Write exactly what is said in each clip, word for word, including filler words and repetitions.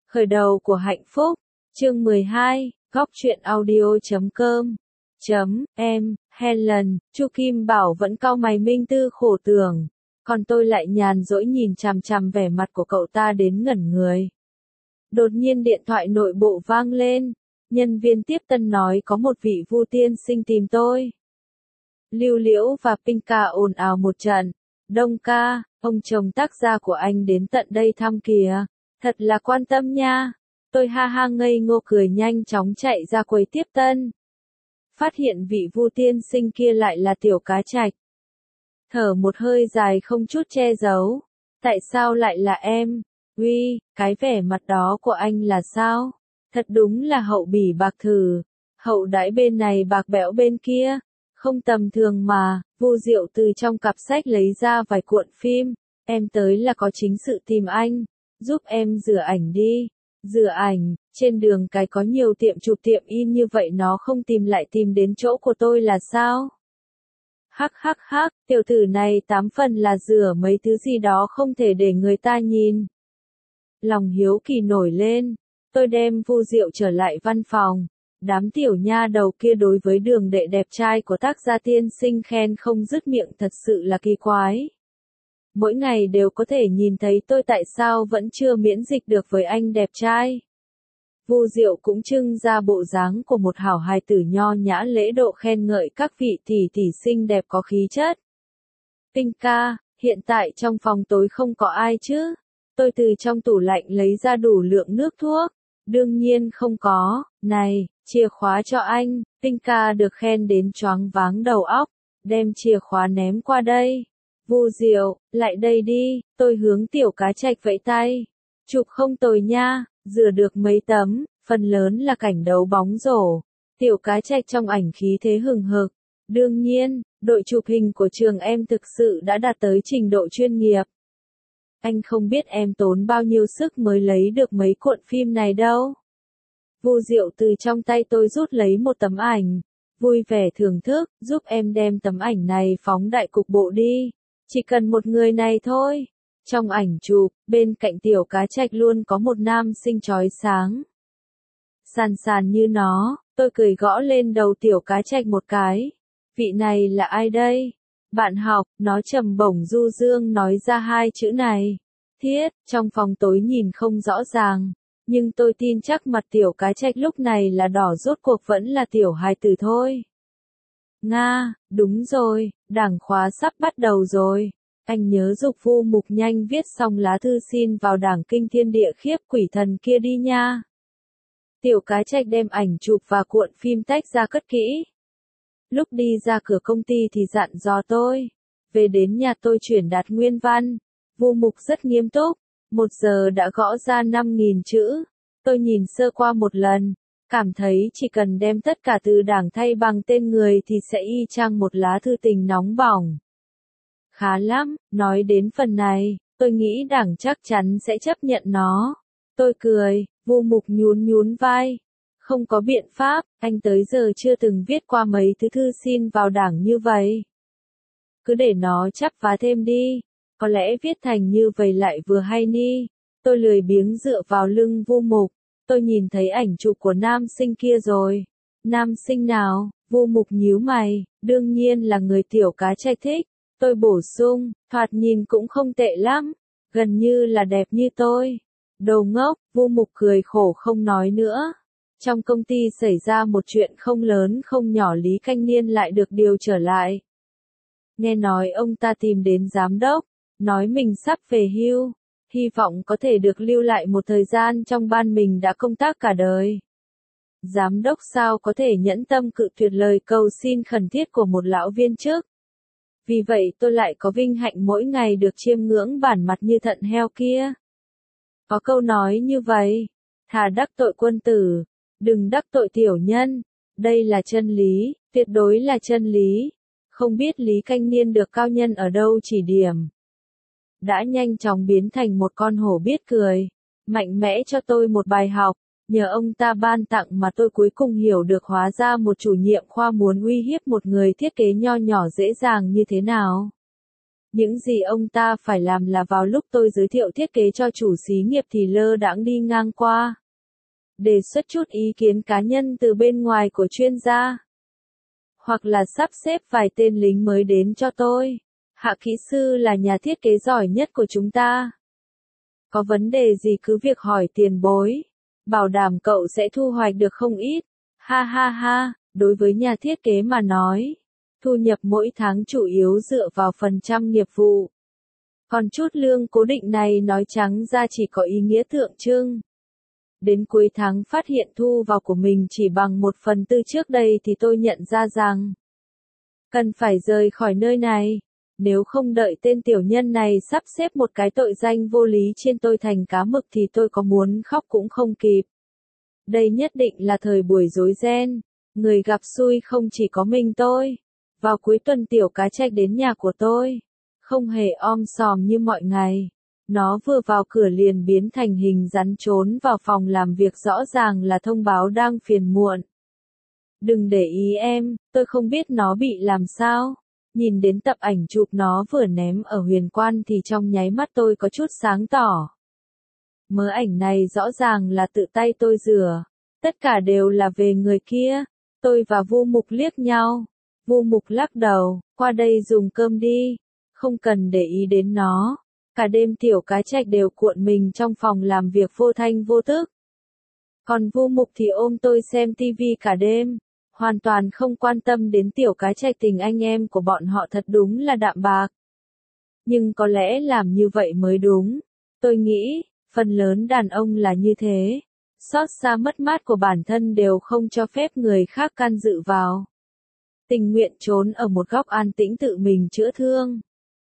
Khởi đầu của hạnh phúc, chương mười hai, góc truyện audio.com. Chấm, em, Helen, Chu Kim Bảo vẫn cau mày minh tư khổ tưởng, còn tôi lại nhàn rỗi nhìn chằm chằm vẻ mặt của cậu ta đến ngẩn người. Đột nhiên điện thoại nội bộ vang lên, nhân viên tiếp tân nói có một vị Vu tiên sinh tìm tôi. Lưu Liễu và Pinka ồn ào một trận. Đông ca, ông chồng tác gia của anh đến tận đây thăm kìa, thật là quan tâm nha. Tôi ha ha ngây ngô cười nhanh chóng chạy ra quầy tiếp tân. Phát hiện vị Vu tiên sinh kia lại là Tiểu Cá Trạch. Thở một hơi dài không chút che giấu. Tại sao lại là em? Uy, cái vẻ mặt đó của anh là sao? Thật đúng là hậu bỉ bạc thử. Hậu đãi bên này bạc bẽo bên kia. Không tầm thường mà. Vu Diệu từ trong cặp sách lấy ra vài cuộn phim. Em tới là có chính sự tìm anh. Giúp em rửa ảnh đi. Rửa ảnh, trên đường cái có nhiều tiệm chụp tiệm in như vậy nó không tìm lại tìm đến chỗ của tôi là sao? Hắc hắc hắc, tiểu tử này tám phần là rửa mấy thứ gì đó không thể để người ta nhìn. Lòng hiếu kỳ nổi lên, tôi đem Vu Diệu trở lại văn phòng. Đám tiểu nha đầu kia đối với đường đệ đẹp trai của tác gia tiên sinh khen không dứt miệng thật sự là kỳ quái. Mỗi ngày đều có thể nhìn thấy tôi tại sao vẫn chưa miễn dịch được với anh đẹp trai. Vu Diệu cũng trưng ra bộ dáng của một hảo hài tử nho nhã lễ độ khen ngợi các vị tỷ tỷ xinh đẹp có khí chất. Pinka, hiện tại trong phòng tối không có ai chứ? Tôi từ trong tủ lạnh lấy ra đủ lượng nước thuốc. Đương nhiên không có, này, chìa khóa cho anh. Pinka được khen đến choáng váng đầu óc, đem chìa khóa ném qua đây. Vu Diệu, lại đây đi, tôi hướng Tiểu Cá Trạch vẫy tay. Chụp không tồi nha, rửa được mấy tấm, phần lớn là cảnh đấu bóng rổ. Tiểu Cá Trạch trong ảnh khí thế hừng hực. Đương nhiên, đội chụp hình của trường em thực sự đã đạt tới trình độ chuyên nghiệp. Anh không biết em tốn bao nhiêu sức mới lấy được mấy cuộn phim này đâu. Vu Diệu từ trong tay tôi rút lấy một tấm ảnh. Vui vẻ thưởng thức, giúp em đem tấm ảnh này phóng đại cục bộ đi. Chỉ cần một người này thôi. Trong ảnh chụp, bên cạnh Tiểu Cá Trạch luôn có một nam sinh chói sáng. Sàn sàn như nó, tôi cười gõ lên đầu Tiểu Cá Trạch một cái. Vị này là ai đây? Bạn học, nó trầm bổng du dương nói ra hai chữ này. Thiết, trong phòng tối nhìn không rõ ràng. Nhưng tôi tin chắc mặt Tiểu Cá Trạch lúc này là đỏ rốt cuộc vẫn là tiểu hài tử thôi. Nga, đúng rồi, đảng khóa sắp bắt đầu rồi. Anh nhớ dục Vu Mục nhanh viết xong lá thư xin vào đảng kinh thiên địa khiếp quỷ thần kia đi nha. Tiểu Cá Trạch đem ảnh chụp và cuộn phim tách ra cất kỹ. Lúc đi ra cửa công ty thì dặn dò tôi. Về đến nhà tôi chuyển đạt nguyên văn. Vu Mục rất nghiêm túc. Một giờ đã gõ ra năm nghìn chữ. Tôi nhìn sơ qua một lần. Cảm thấy chỉ cần đem tất cả từ đảng thay bằng tên người thì sẽ y chang một lá thư tình nóng bỏng. Khá lắm, nói đến phần này, tôi nghĩ đảng chắc chắn sẽ chấp nhận nó. Tôi cười, Vu Mục nhún nhún vai. Không có biện pháp, anh tới giờ chưa từng viết qua mấy thứ thư xin vào đảng như vậy. Cứ để nó chắp vá thêm đi, có lẽ viết thành như vậy lại vừa hay ni. Tôi lười biếng dựa vào lưng Vu Mục. Tôi nhìn thấy ảnh chụp của nam sinh kia rồi. Nam sinh nào? Vu Mục nhíu mày, đương nhiên là người Tiểu Cá Trạch thích. Tôi bổ sung, thoạt nhìn cũng không tệ lắm, gần như là đẹp như tôi. Đồ ngốc, Vu Mục cười khổ không nói nữa. Trong công ty xảy ra một chuyện không lớn không nhỏ, Lý Canh Niên lại được điều trở lại. Nghe nói ông ta tìm đến giám đốc, nói mình sắp về hưu. Hy vọng có thể được lưu lại một thời gian trong ban mình đã công tác cả đời. Giám đốc sao có thể nhẫn tâm cự tuyệt lời cầu xin khẩn thiết của một lão viên chức. Vì vậy tôi lại có vinh hạnh mỗi ngày được chiêm ngưỡng bản mặt như thận heo kia. Có câu nói như vậy, thà đắc tội quân tử, đừng đắc tội tiểu nhân. Đây là chân lý, tuyệt đối là chân lý. Không biết Lý Canh Niên được cao nhân ở đâu chỉ điểm. Đã nhanh chóng biến thành một con hổ biết cười, mạnh mẽ cho tôi một bài học, nhờ ông ta ban tặng mà tôi cuối cùng hiểu được hóa ra một chủ nhiệm khoa muốn uy hiếp một người thiết kế nho nhỏ dễ dàng như thế nào. Những gì ông ta phải làm là vào lúc tôi giới thiệu thiết kế cho chủ xí nghiệp thì lơ đãng đi ngang qua. Đề xuất chút ý kiến cá nhân từ bên ngoài của chuyên gia. Hoặc là sắp xếp vài tên lính mới đến cho tôi. Hạ kỹ sư là nhà thiết kế giỏi nhất của chúng ta. Có vấn đề gì cứ việc hỏi tiền bối. Bảo đảm cậu sẽ thu hoạch được không ít. Ha ha ha, đối với nhà thiết kế mà nói, thu nhập mỗi tháng chủ yếu dựa vào phần trăm nghiệp vụ. Còn chút lương cố định này nói trắng ra chỉ có ý nghĩa tượng trưng. Đến cuối tháng phát hiện thu vào của mình chỉ bằng một phần tư trước đây thì tôi nhận ra rằng cần phải rời khỏi nơi này. Nếu không đợi tên tiểu nhân này sắp xếp một cái tội danh vô lý trên tôi thành cá mực thì tôi có muốn khóc cũng không kịp. Đây nhất định là thời buổi rối ren. Người gặp xui không chỉ có mình tôi. Vào cuối tuần tiểu cá trạch đến nhà của tôi. Không hề om sòm như mọi ngày. Nó vừa vào cửa liền biến thành hình rắn trốn vào phòng làm việc, rõ ràng là thông báo đang phiền muộn. Đừng để ý em, tôi không biết nó bị làm sao. Nhìn đến tập ảnh chụp nó vừa ném ở Huyền Quan thì trong nháy mắt tôi có chút sáng tỏ. Mớ ảnh này rõ ràng là tự tay tôi rửa. Tất cả đều là về người kia. Tôi và Vu Mục liếc nhau. Vu Mục lắc đầu, qua đây dùng cơm đi. Không cần để ý đến nó. Cả đêm tiểu cá trạch đều cuộn mình trong phòng làm việc vô thanh vô tức. Còn Vu Mục thì ôm tôi xem tivi cả đêm. Hoàn toàn không quan tâm đến tiểu cá trạch. Tình anh em của bọn họ thật đúng là đạm bạc. Nhưng có lẽ làm như vậy mới đúng. Tôi nghĩ, phần lớn đàn ông là như thế. Xót xa mất mát của bản thân đều không cho phép người khác can dự vào. Tình nguyện trốn ở một góc an tĩnh tự mình chữa thương.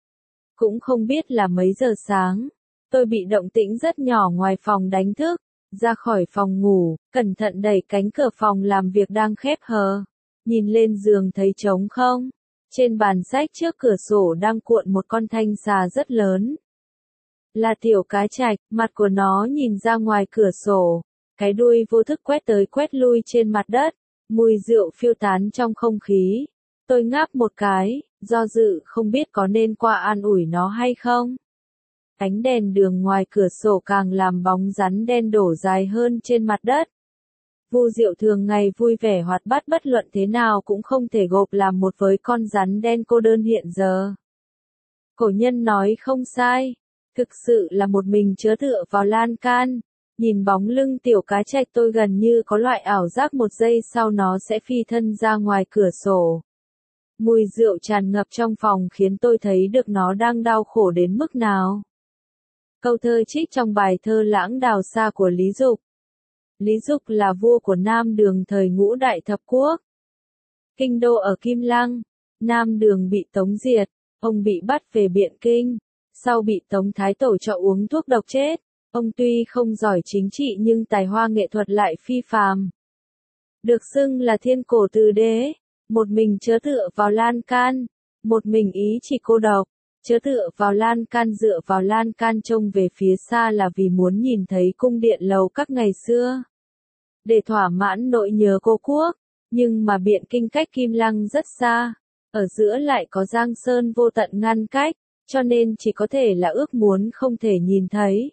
Cũng không biết là mấy giờ sáng. Tôi bị động tĩnh rất nhỏ ngoài phòng đánh thức. Ra khỏi phòng ngủ, cẩn thận đẩy cánh cửa phòng làm việc đang khép hờ. Nhìn lên giường thấy trống không. Trên bàn sách trước cửa sổ đang cuộn một con thanh xà rất lớn. Là tiểu cá trạch, mặt của nó nhìn ra ngoài cửa sổ. Cái đuôi vô thức quét tới quét lui trên mặt đất. Mùi rượu phiêu tán trong không khí. Tôi ngáp một cái, do dự không biết có nên qua an ủi nó hay không. Ánh đèn đường ngoài cửa sổ càng làm bóng rắn đen đổ dài hơn trên mặt đất. Vu Diệu thường ngày vui vẻ hoạt bát bất luận thế nào cũng không thể gộp làm một với con rắn đen cô đơn hiện giờ. Cổ nhân nói không sai, thực sự là một mình chớ tựa vào lan can. Nhìn bóng lưng tiểu cá trạch tôi gần như có loại ảo giác một giây sau nó sẽ phi thân ra ngoài cửa sổ. Mùi rượu tràn ngập trong phòng khiến tôi thấy được nó đang đau khổ đến mức nào. Câu thơ trích trong bài thơ Lãng Đào Xa của Lý Dục. Lý Dục là vua của Nam Đường thời Ngũ Đại Thập Quốc. Kinh đô ở Kim Lăng, Nam Đường bị Tống diệt, ông bị bắt về Biện Kinh, sau bị Tống Thái Tổ cho uống thuốc độc chết. Ông tuy không giỏi chính trị nhưng tài hoa nghệ thuật lại phi phàm. Được xưng là thiên cổ từ đế, một mình chớ tựa vào lan can, một mình ý chỉ cô độc, chớ tựa vào lan can dựa vào lan can trông về phía xa là vì muốn nhìn thấy cung điện lầu các ngày xưa. Để thỏa mãn nỗi nhớ cố quốc, nhưng mà Biện Kinh cách Kim Lăng rất xa, ở giữa lại có Giang Sơn vô tận ngăn cách, cho nên chỉ có thể là ước muốn không thể nhìn thấy.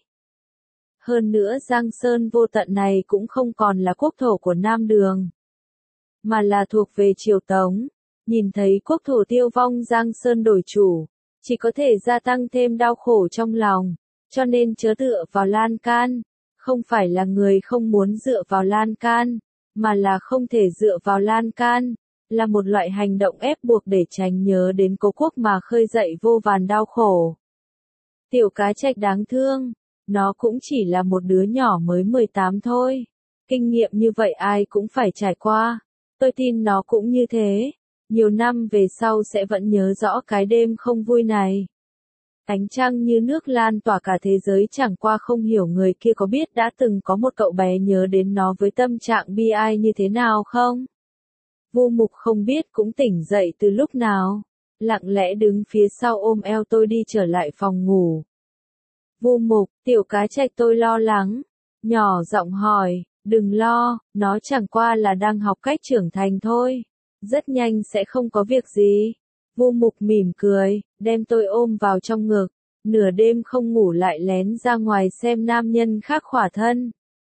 Hơn nữa Giang Sơn vô tận này cũng không còn là quốc thổ của Nam Đường, mà là thuộc về Triều Tống. Nhìn thấy quốc thổ tiêu vong Giang Sơn đổi chủ, chỉ có thể gia tăng thêm đau khổ trong lòng, cho nên chớ tựa vào lan can. Không phải là người không muốn dựa vào lan can, mà là không thể dựa vào lan can, là một loại hành động ép buộc để tránh nhớ đến cố quốc mà khơi dậy vô vàn đau khổ. Tiểu cá trạch đáng thương. Nó cũng chỉ là một đứa nhỏ mới mười tám thôi. Kinh nghiệm như vậy ai cũng phải trải qua. Tôi tin nó cũng như thế. Nhiều năm về sau sẽ vẫn nhớ rõ cái đêm không vui này. Ánh trăng như nước lan tỏa cả thế giới, chẳng qua không hiểu người kia có biết đã từng có một cậu bé nhớ đến nó với tâm trạng bi ai như thế nào không? Vu Mục không biết cũng tỉnh dậy từ lúc nào. Lặng lẽ đứng phía sau ôm eo tôi đi trở lại phòng ngủ. Vu Mục, tiểu cá trạch, tôi lo lắng. Nhỏ giọng hỏi, đừng lo, nó chẳng qua là đang học cách trưởng thành thôi. Rất nhanh sẽ không có việc gì. Vu Mục mỉm cười, đem tôi ôm vào trong ngực, nửa đêm không ngủ lại lén ra ngoài xem nam nhân khác khỏa thân.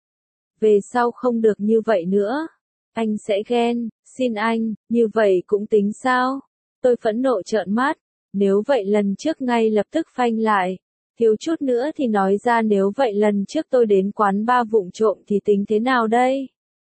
Về sau không được như vậy nữa. Anh sẽ ghen, xin anh, như vậy cũng tính sao? Tôi phẫn nộ trợn mắt, nếu vậy lần trước ngay lập tức phanh lại. Thiếu chút nữa thì nói ra nếu vậy lần trước tôi đến quán ba vụng trộm thì tính thế nào đây?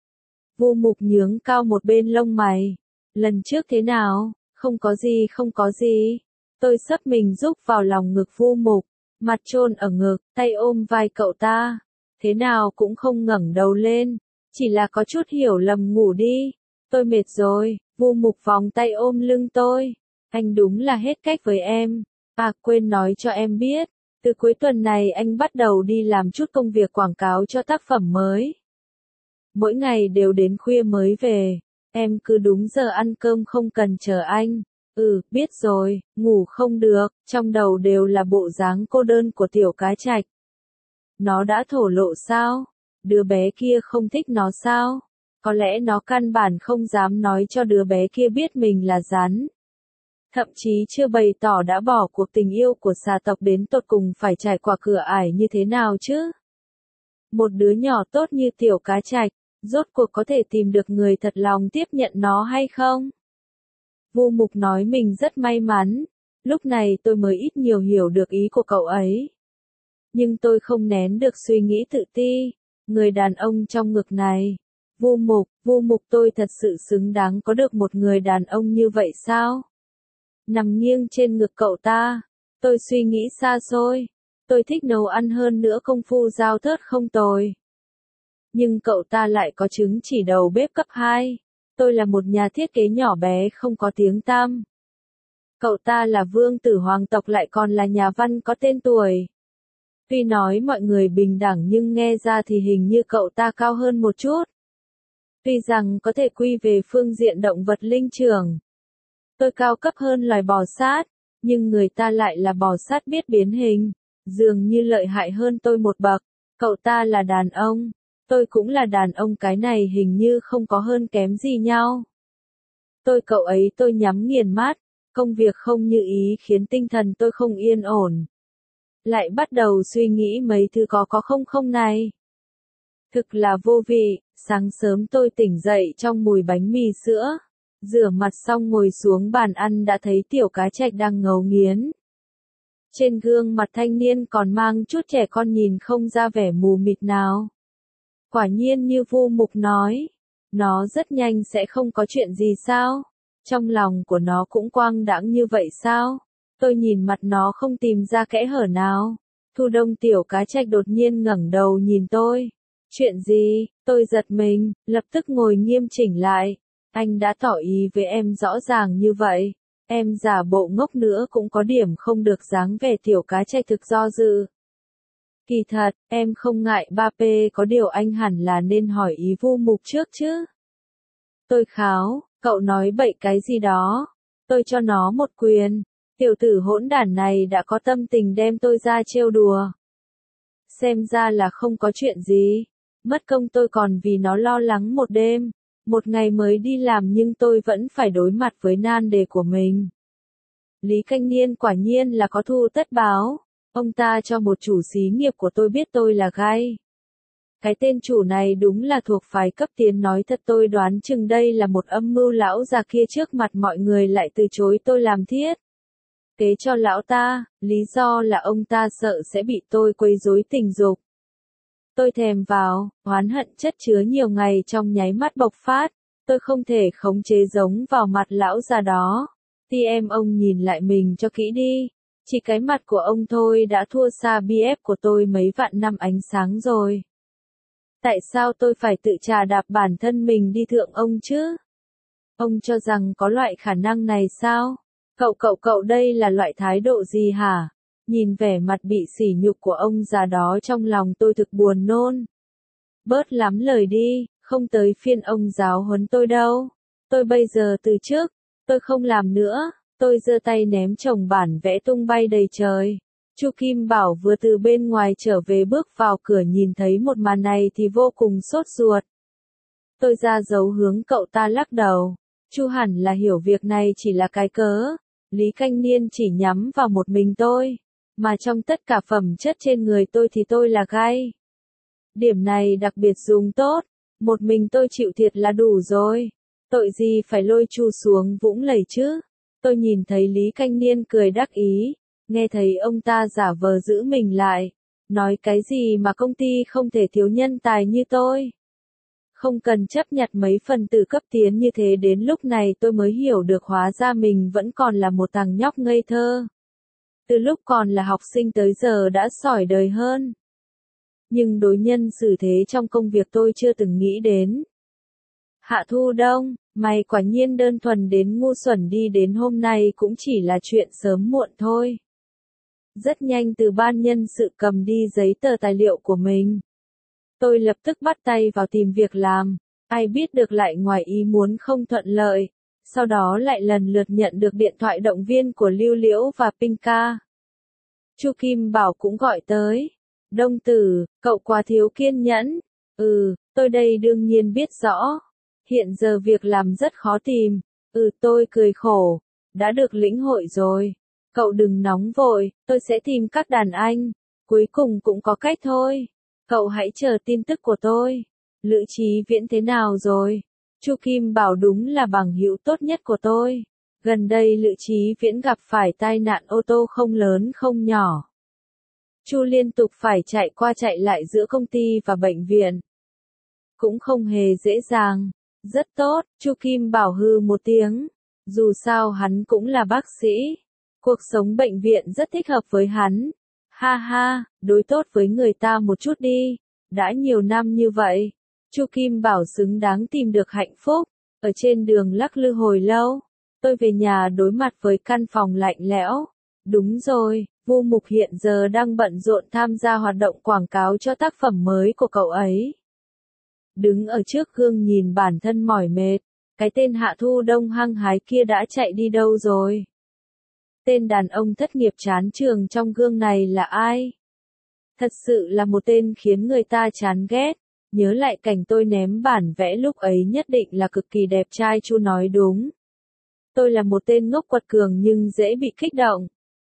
Vu Mục nhướng cao một bên lông mày. Lần trước thế nào? Không có gì không có gì. Tôi sấp mình rúc vào lòng ngực Vu Mục, mặt chôn ở ngực, tay ôm vai cậu ta. Thế nào cũng không ngẩng đầu lên, chỉ là có chút hiểu lầm ngủ đi. Tôi mệt rồi, Vu Mục vòng tay ôm lưng tôi. Anh đúng là hết cách với em. À quên nói cho em biết, từ cuối tuần này anh bắt đầu đi làm chút công việc quảng cáo cho tác phẩm mới. Mỗi ngày đều đến khuya mới về, em cứ đúng giờ ăn cơm không cần chờ anh. Ừ, biết rồi, ngủ không được, trong đầu đều là bộ dáng cô đơn của Tiểu Cá Trạch. Nó đã thổ lộ sao? Đứa bé kia không thích nó sao? Có lẽ nó căn bản không dám nói cho đứa bé kia biết mình là rắn. Thậm chí chưa bày tỏ đã bỏ cuộc tình yêu của xà tộc đến tột cùng phải trải qua cửa ải như thế nào chứ? Một đứa nhỏ tốt như Tiểu Cá Trạch, rốt cuộc có thể tìm được người thật lòng tiếp nhận nó hay không? Vu Mục nói mình rất may mắn, lúc này tôi mới ít nhiều hiểu được ý của cậu ấy. Nhưng tôi không nén được suy nghĩ tự ti, người đàn ông trong ngực này. Vu Mục, Vu Mục tôi thật sự xứng đáng có được một người đàn ông như vậy sao? Nằm nghiêng trên ngực cậu ta, tôi suy nghĩ xa xôi, tôi thích nấu ăn hơn nữa công phu dao thớt không tồi. Nhưng cậu ta lại có chứng chỉ đầu bếp cấp hai, tôi là một nhà thiết kế nhỏ bé không có tiếng tăm. Cậu ta là vương tử hoàng tộc lại còn là nhà văn có tên tuổi. Tuy nói mọi người bình đẳng nhưng nghe ra thì hình như cậu ta cao hơn một chút. Tuy rằng có thể quy về phương diện động vật linh trưởng. Tôi cao cấp hơn loài bò sát, nhưng người ta lại là bò sát biết biến hình, dường như lợi hại hơn tôi một bậc. Cậu ta là đàn ông, tôi cũng là đàn ông, cái này hình như không có hơn kém gì nhau. Tôi cậu ấy tôi nhắm nghiền mắt, công việc không như ý khiến tinh thần tôi không yên ổn. Lại bắt đầu suy nghĩ mấy thứ có có không không này. Thực là vô vị, sáng sớm tôi tỉnh dậy trong mùi bánh mì sữa. Rửa mặt xong ngồi xuống bàn ăn đã thấy Tiểu Cá Trạch đang ngấu nghiến. Trên gương mặt thanh niên còn mang chút trẻ con nhìn không ra vẻ mù mịt nào. Quả nhiên như Vu Mục nói, nó rất nhanh sẽ không có chuyện gì sao? Trong lòng của nó cũng quang đãng như vậy sao? Tôi nhìn mặt nó không tìm ra kẽ hở nào. Thu Đông Tiểu Cá Trạch đột nhiên ngẩng đầu nhìn tôi. Chuyện gì? Tôi giật mình, lập tức ngồi nghiêm chỉnh lại. Anh đã tỏ ý với em rõ ràng như vậy. Em giả bộ ngốc nữa cũng có điểm không được dáng vẻ Tiểu Cá Trạch thực do dự. Kỳ thật, em không ngại ba pê, có điều anh hẳn là nên hỏi ý Vu Mục trước chứ. Tôi kháo, cậu nói bậy cái gì đó. Tôi cho nó một quyền. Tiểu tử hỗn đản này đã có tâm tình đem tôi ra trêu đùa. Xem ra là không có chuyện gì. Mất công tôi còn vì nó lo lắng một đêm. Một ngày mới đi làm nhưng tôi vẫn phải đối mặt với nan đề của mình. Lý Canh Niên quả nhiên là có thu tất báo. Ông ta cho một chủ xí nghiệp của tôi biết tôi là gay. Cái tên chủ này đúng là thuộc phái cấp tiến, nói thật tôi đoán chừng đây là một âm mưu lão già kia trước mặt mọi người lại từ chối tôi làm thiết kế cho lão ta, lý do là ông ta sợ sẽ bị tôi quấy rối tình dục. Tôi thèm vào, oán hận chất chứa nhiều ngày trong nháy mắt bộc phát, tôi không thể khống chế giống vào mặt lão già đó. Thì em ông nhìn lại mình cho kỹ đi, chỉ cái mặt của ông thôi đã thua xa bê ép của tôi mấy vạn năm ánh sáng rồi. Tại sao tôi phải tự trà đạp bản thân mình đi thượng ông chứ? Ông cho rằng có loại khả năng này sao? Cậu cậu cậu đây là loại thái độ gì hả? Nhìn vẻ mặt bị sỉ nhục của ông già đó trong lòng tôi thực buồn nôn. Bớt lắm lời đi, không tới phiên ông giáo huấn tôi đâu. Tôi bây giờ từ trước, tôi không làm nữa. Tôi giơ tay ném chồng bản vẽ tung bay đầy trời. Chu Kim Bảo vừa từ bên ngoài trở về bước vào cửa nhìn thấy một màn này thì vô cùng sốt ruột. Tôi ra dấu hướng cậu ta lắc đầu. Chu hẳn là hiểu việc này chỉ là cái cớ. Lý Canh Niên chỉ nhắm vào một mình tôi, mà trong tất cả phẩm chất trên người tôi thì tôi là gai. Điểm này đặc biệt dùng tốt, một mình tôi chịu thiệt là đủ rồi. Tội gì phải lôi Chu xuống vũng lầy chứ? Tôi nhìn thấy Lý Canh Niên cười đắc ý, nghe thấy ông ta giả vờ giữ mình lại, nói cái gì mà công ty không thể thiếu nhân tài như tôi. Không cần chấp nhặt mấy phần tử cấp tiến như thế, đến lúc này tôi mới hiểu được hóa ra mình vẫn còn là một thằng nhóc ngây thơ. Từ lúc còn là học sinh tới giờ đã sỏi đời hơn. Nhưng đối nhân xử thế trong công việc tôi chưa từng nghĩ đến. Hạ Thu Đông, mày quả nhiên đơn thuần đến ngu xuẩn, đi đến hôm nay cũng chỉ là chuyện sớm muộn thôi. Rất nhanh từ ban nhân sự cầm đi giấy tờ tài liệu của mình. Tôi lập tức bắt tay vào tìm việc làm, ai biết được lại ngoài ý muốn không thuận lợi, sau đó lại lần lượt nhận được điện thoại động viên của Lưu Liễu và Pinka. Chu Kim Bảo cũng gọi tới. Đông tử, cậu quá thiếu kiên nhẫn. Ừ, tôi đây đương nhiên biết rõ. Hiện giờ việc làm rất khó tìm. Ừ, tôi cười khổ. Đã được lĩnh hội rồi. Cậu đừng nóng vội, tôi sẽ tìm các đàn anh. Cuối cùng cũng có cách thôi. Cậu hãy chờ tin tức của tôi. Lữ Chí Viễn thế nào rồi? Chu Kim Bảo đúng là bằng hữu tốt nhất của tôi. Gần đây Lữ Chí Viễn gặp phải tai nạn ô tô không lớn không nhỏ. Chu liên tục phải chạy qua chạy lại giữa công ty và bệnh viện. Cũng không hề dễ dàng. Rất tốt, Chu Kim Bảo hư một tiếng. Dù sao hắn cũng là bác sĩ. Cuộc sống bệnh viện rất thích hợp với hắn. Ha ha, đối tốt với người ta một chút đi. Đã nhiều năm như vậy, Chu Kim Bảo xứng đáng tìm được hạnh phúc. Ở trên đường lắc lư hồi lâu, tôi về nhà đối mặt với căn phòng lạnh lẽo. Đúng rồi, Vu Mục hiện giờ đang bận rộn tham gia hoạt động quảng cáo cho tác phẩm mới của cậu ấy. Đứng ở trước gương nhìn bản thân mỏi mệt, cái tên Hạ Thu Đông hăng hái kia đã chạy đi đâu rồi? Tên đàn ông thất nghiệp chán trường trong gương này là ai? Thật sự là một tên khiến người ta chán ghét. Nhớ lại cảnh tôi ném bản vẽ lúc ấy nhất định là cực kỳ đẹp trai. Chu nói đúng. Tôi là một tên ngốc quật cường nhưng dễ bị kích động.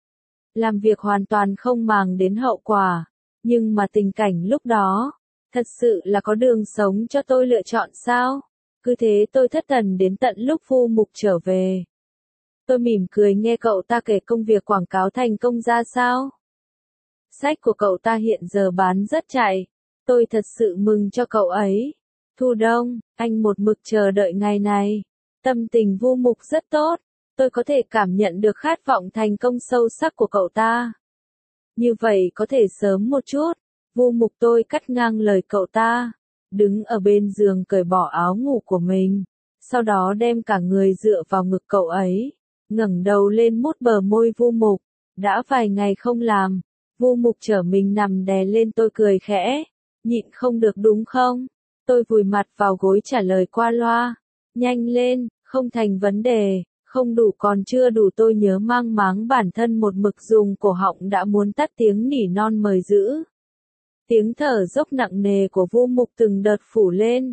Làm việc hoàn toàn không màng đến hậu quả. Nhưng mà tình cảnh lúc đó, thật sự là có đường sống cho tôi lựa chọn sao? Cứ thế tôi thất thần đến tận lúc Vu Mục trở về. Tôi mỉm cười nghe cậu ta kể công việc quảng cáo thành công ra sao. Sách của cậu ta hiện giờ bán rất chạy. Tôi thật sự mừng cho cậu ấy. Thu Đông, anh một mực chờ đợi ngày này. Tâm tình Vu Mục rất tốt. Tôi có thể cảm nhận được khát vọng thành công sâu sắc của cậu ta. Như vậy có thể sớm một chút. Vu Mục tôi cắt ngang lời cậu ta. Đứng ở bên giường cởi bỏ áo ngủ của mình. Sau đó đem cả người dựa vào ngực cậu ấy. Ngẩng đầu lên mút bờ môi Vu Mục. Đã vài ngày không làm. Vu Mục trở mình nằm đè lên tôi cười khẽ. Nhịn không được đúng không? Tôi vùi mặt vào gối trả lời qua loa. Nhanh lên, không thành vấn đề. Không đủ còn chưa đủ, tôi nhớ mang máng bản thân một mực dùng cổ họng đã muốn tắt tiếng nỉ non mời giữ. Tiếng thở dốc nặng nề của Vu Mục từng đợt phủ lên.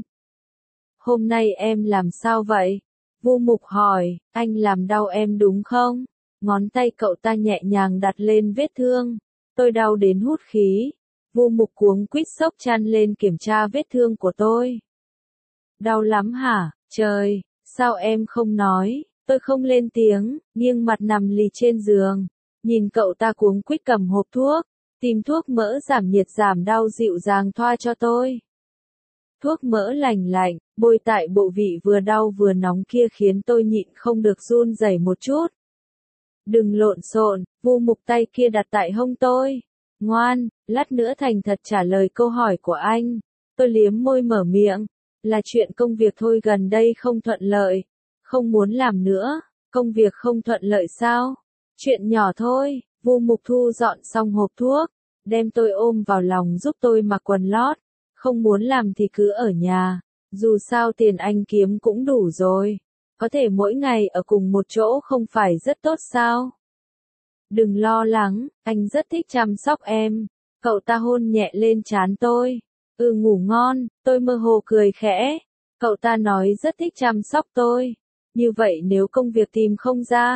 Hôm nay em làm sao vậy? Vu Mục hỏi, anh làm đau em đúng không? Ngón tay cậu ta nhẹ nhàng đặt lên vết thương. Tôi đau đến hút khí. Vu Mục cuống quýt xốc chăn lên kiểm tra vết thương của tôi. Đau lắm hả? Trời, sao em không nói? Tôi không lên tiếng, nghiêng mặt nằm lì trên giường. Nhìn cậu ta cuống quýt cầm hộp thuốc. Tìm thuốc mỡ giảm nhiệt giảm đau dịu dàng thoa cho tôi. Thuốc mỡ lành lạnh, bôi tại bộ vị vừa đau vừa nóng kia khiến tôi nhịn không được run rẩy một chút. Đừng lộn xộn, Vu Mục tay kia đặt tại hông tôi. Ngoan, lát nữa thành thật trả lời câu hỏi của anh. Tôi liếm môi mở miệng. Là chuyện công việc thôi, gần đây không thuận lợi. Không muốn làm nữa. Công việc không thuận lợi sao? Chuyện nhỏ thôi. Vu Mục thu dọn xong hộp thuốc. Đem tôi ôm vào lòng giúp tôi mặc quần lót. Không muốn làm thì cứ ở nhà. Dù sao tiền anh kiếm cũng đủ rồi. Có thể mỗi ngày ở cùng một chỗ không phải rất tốt sao? Đừng lo lắng, anh rất thích chăm sóc em. Cậu ta hôn nhẹ lên trán tôi. Ừ, ngủ ngon, tôi mơ hồ cười khẽ. Cậu ta nói rất thích chăm sóc tôi. Như vậy nếu công việc tìm không ra,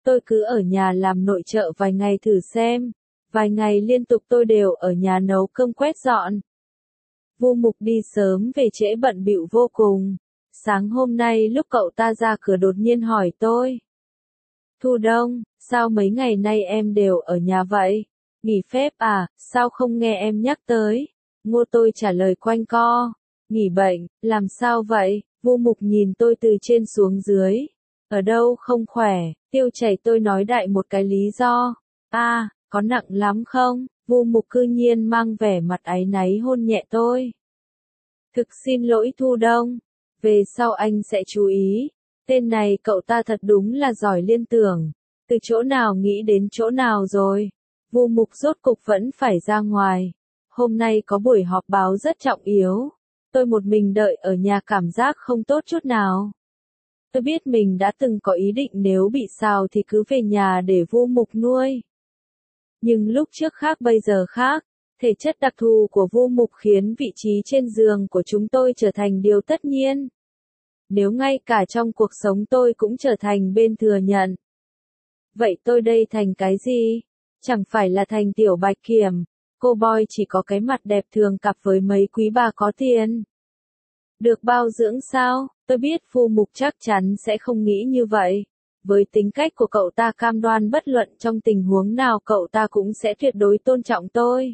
tôi cứ ở nhà làm nội trợ vài ngày thử xem. Vài ngày liên tục tôi đều ở nhà nấu cơm quét dọn. Vu Mục đi sớm về trễ bận bịu vô cùng. Sáng hôm nay lúc cậu ta ra cửa đột nhiên hỏi tôi. Thu Đông, sao mấy ngày nay em đều ở nhà vậy? Nghỉ phép à, sao không nghe em nhắc tới? Ngô tôi trả lời quanh co. Nghỉ bệnh, làm sao vậy? Vu Mục nhìn tôi từ trên xuống dưới. Ở đâu không khỏe, tiêu chảy tôi nói đại một cái lý do. À, có nặng lắm không? Vu Mục cư nhiên mang vẻ mặt áy náy hôn nhẹ tôi. Thực xin lỗi Thu Đông. Về sau anh sẽ chú ý. Tên này cậu ta thật đúng là giỏi liên tưởng. Từ chỗ nào nghĩ đến chỗ nào rồi. Vu Mục rốt cục vẫn phải ra ngoài. Hôm nay có buổi họp báo rất trọng yếu. Tôi một mình đợi ở nhà cảm giác không tốt chút nào. Tôi biết mình đã từng có ý định nếu bị sao thì cứ về nhà để Vu Mục nuôi. Nhưng lúc trước khác bây giờ khác. Thể chất đặc thù của Vu Mục khiến vị trí trên giường của chúng tôi trở thành điều tất nhiên. Nếu ngay cả trong cuộc sống tôi cũng trở thành bên thừa nhận. Vậy tôi đây thành cái gì? Chẳng phải là thành tiểu bạch kiểm. Cô boy chỉ có cái mặt đẹp thường cặp với mấy quý bà có tiền. Được bao dưỡng sao? Tôi biết Vu Mục chắc chắn sẽ không nghĩ như vậy. Với tính cách của cậu ta cam đoan bất luận trong tình huống nào cậu ta cũng sẽ tuyệt đối tôn trọng tôi.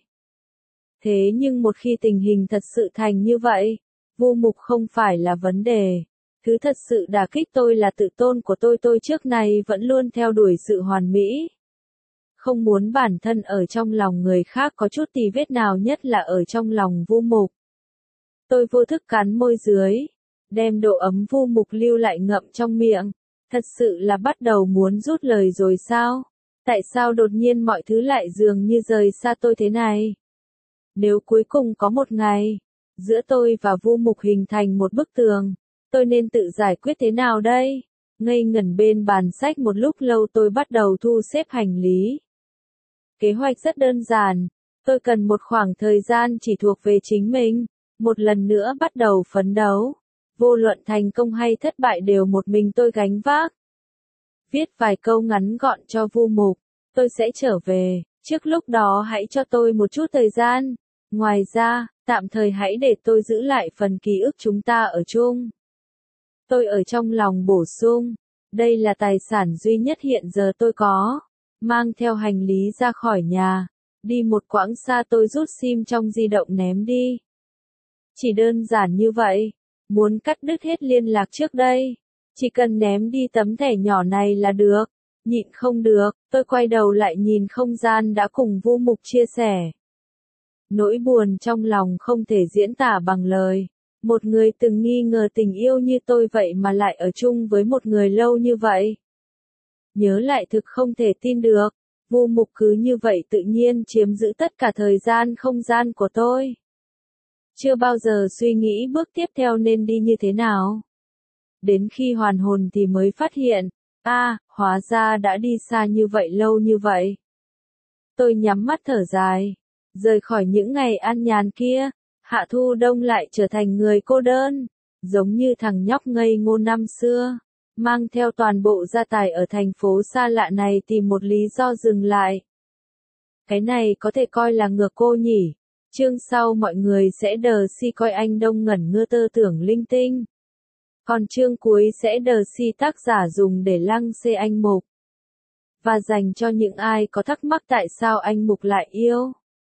Thế nhưng một khi tình hình thật sự thành như vậy, Vu Mục không phải là vấn đề. Thứ thật sự đả kích tôi là tự tôn của tôi tôi trước này vẫn luôn theo đuổi sự hoàn mỹ. Không muốn bản thân ở trong lòng người khác có chút tì vết nào nhất là ở trong lòng Vu Mục. Tôi vô thức cắn môi dưới, đem độ ấm Vu Mục lưu lại ngậm trong miệng. Thật sự là bắt đầu muốn rút lời rồi sao? Tại sao đột nhiên mọi thứ lại dường như rời xa tôi thế này? Nếu cuối cùng có một ngày, giữa tôi và Vu Mục hình thành một bức tường, tôi nên tự giải quyết thế nào đây? Ngây ngẩn bên bàn sách một lúc lâu tôi bắt đầu thu xếp hành lý. Kế hoạch rất đơn giản, tôi cần một khoảng thời gian chỉ thuộc về chính mình, một lần nữa bắt đầu phấn đấu. Vô luận thành công hay thất bại đều một mình tôi gánh vác. Viết vài câu ngắn gọn cho Vu Mục, tôi sẽ trở về, trước lúc đó hãy cho tôi một chút thời gian. Ngoài ra, tạm thời hãy để tôi giữ lại phần ký ức chúng ta ở chung. Tôi ở trong lòng bổ sung, đây là tài sản duy nhất hiện giờ tôi có. Mang theo hành lý ra khỏi nhà, đi một quãng xa tôi rút sim trong di động ném đi. Chỉ đơn giản như vậy, muốn cắt đứt hết liên lạc trước đây, chỉ cần ném đi tấm thẻ nhỏ này là được. Nhịn không được, tôi quay đầu lại nhìn không gian đã cùng Vu Mục chia sẻ. Nỗi buồn trong lòng không thể diễn tả bằng lời. Một người từng nghi ngờ tình yêu như tôi vậy mà lại ở chung với một người lâu như vậy. Nhớ lại thực không thể tin được, Vu Mục cứ như vậy tự nhiên chiếm giữ tất cả thời gian không gian của tôi. Chưa bao giờ suy nghĩ bước tiếp theo nên đi như thế nào. Đến khi hoàn hồn thì mới phát hiện, a, à, hóa ra đã đi xa như vậy lâu như vậy. Tôi nhắm mắt thở dài, rời khỏi những ngày an nhàn kia, Hạ Thu Đông lại trở thành người cô đơn, giống như thằng nhóc ngây ngô năm xưa, mang theo toàn bộ gia tài ở thành phố xa lạ này tìm một lý do dừng lại. Cái này có thể coi là ngược cô nhỉ. Chương sau mọi người sẽ đờ si coi anh Đông ngẩn ngơ tơ tưởng linh tinh. Còn chương cuối sẽ đờ si tác giả dùng để lăng xê anh Mục. Và dành cho những ai có thắc mắc tại sao anh Mục lại yêu.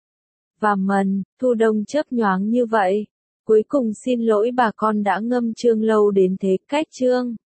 Và mần, Thu Đông chớp nhoáng như vậy. Cuối cùng xin lỗi bà con đã ngâm chương lâu đến thế cách chương.